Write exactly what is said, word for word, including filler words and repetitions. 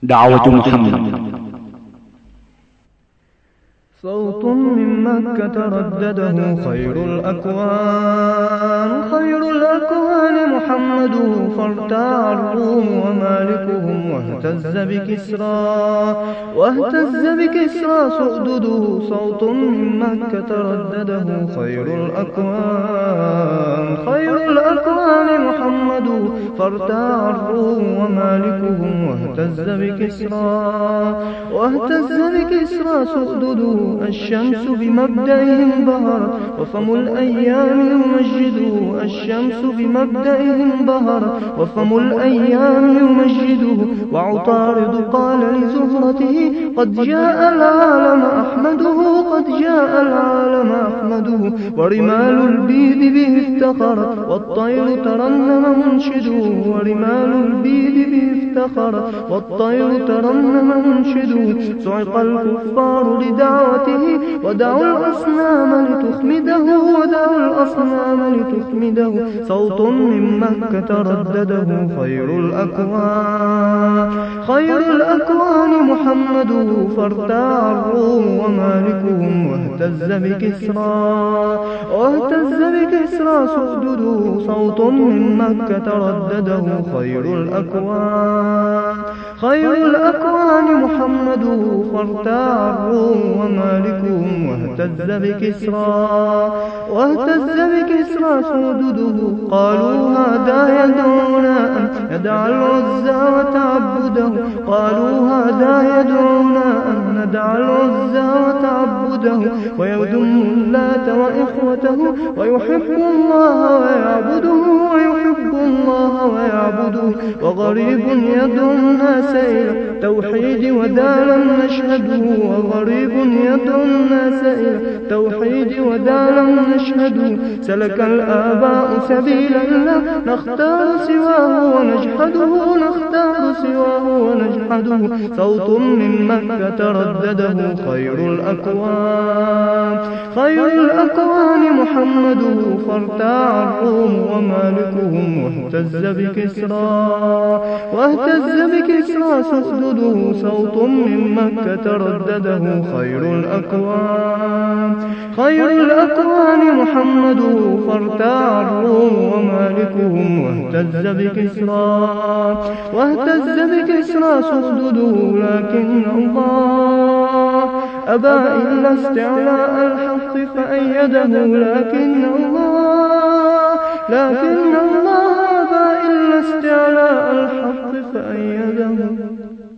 دعوة محمد. صوت من مكة تردده خير الأكوان، خير الأكوان محمد، فارتاع الروم ومالكهم واهتز بكسرى، واهتز بكسرى سؤدده. صوت من مكة تردده خير الأكوان، خير الأكوان محمد، فارتاع الروم ومالكهم واهتز بكسرى، واهتز بكسرى سؤدده. الشمس بمبدئهم بهرت وفم الأيام يمجده، الشمس بمبدئهم بهرت وفم الأيام يمجده. وعطارد قال لزهرته قد جاء العالم أحمده، قد جاء العالم أحمده. ورمال البيد به افتخرت والطير ترنم منشده، ورمال البيد به افتخرت والطير ترنم منشده. صعق الكفار لدعوته ودعوا الأصنام لتخمده، ودعوا الأصنام لتخمده. صوت من مكة تردده خير الأكوان، خير الأكوان محمد، فارتاع الروم ومالكهم واهتز بكسرى، واهتز بكسرى سؤدده. صوت من مكة تردده خير الأكوان، خير الأكوان محمد، فارتاع الروم ومالكهم واهتز بكسرى، واهتز بكسرى سؤدده. قالوا هذا يدعونا أن ندع العزى وتعبده، قالوا هذا يدعونا أن ندع العزى وتعبده. ويذم اللات وإخوته ويحب الله ويعبده، ويحب الله ويعبده. وغريب يدعو الناس إلى التوحيد وذا لم نشهده، وغريب يدعو الناس إلى التوحيد وذا لم نشهده. سلك الآباء سبيلا لا نختار سواه ونجحده، نختار سواه ونجحده. صوت من مكة تردده خير الأكوان، خير الأكوان محمد، فارتاع الروم ومالكهم واهتز بكسرى، واهتز بكسرى سؤدده. صوت من مكة تردده خير الأكوان، خير الأكوان محمد، فارتاع الروم ومالكهم واهتز بكسرى، واهتز بكسرى سؤدده. لكن الله أبى إلا استعلاء الحق فأيده، لكن الله، لكن الله أبى إلا استعلاء الحق فأيده.